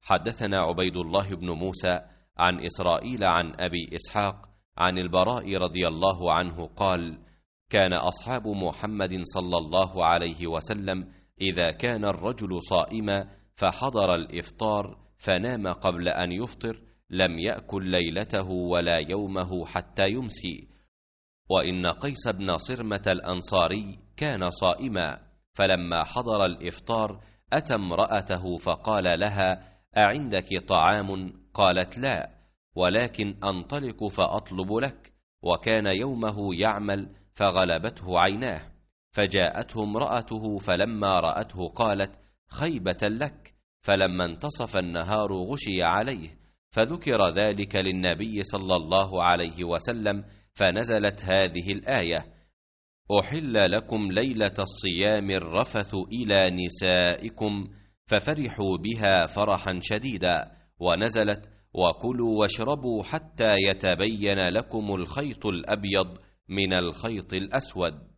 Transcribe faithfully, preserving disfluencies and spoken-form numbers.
حدثنا عبيد الله بن موسى عن إسرائيل عن أبي إسحاق عن البراء رضي الله عنه قال: كان أصحاب محمد صلى الله عليه وسلم إذا كان الرجل صائما فحضر الإفطار فنام قبل أن يفطر لم يأكل ليلته ولا يومه حتى يمسي. وإن قيس بن صرمة الأنصاري كان صائما، فلما حضر الإفطار أتى امرأته فقال لها: أعندك طعام؟ قالت: لا، ولكن أنطلق فأطلب لك. وكان يومه يعمل فغلبته عيناه، فجاءته امرأته فلما رأته قالت: خيبة لك. فلما انتصف النهار غشي عليه، فذكر ذلك للنبي صلى الله عليه وسلم، فنزلت هذه الآية: أحل لكم ليلة الصيام الرفث إلى نسائكم، ففرحوا بها فرحا شديدا. ونزلت: وكلوا واشربوا حتى يتبين لكم الخيط الأبيض من الخيط الأسود.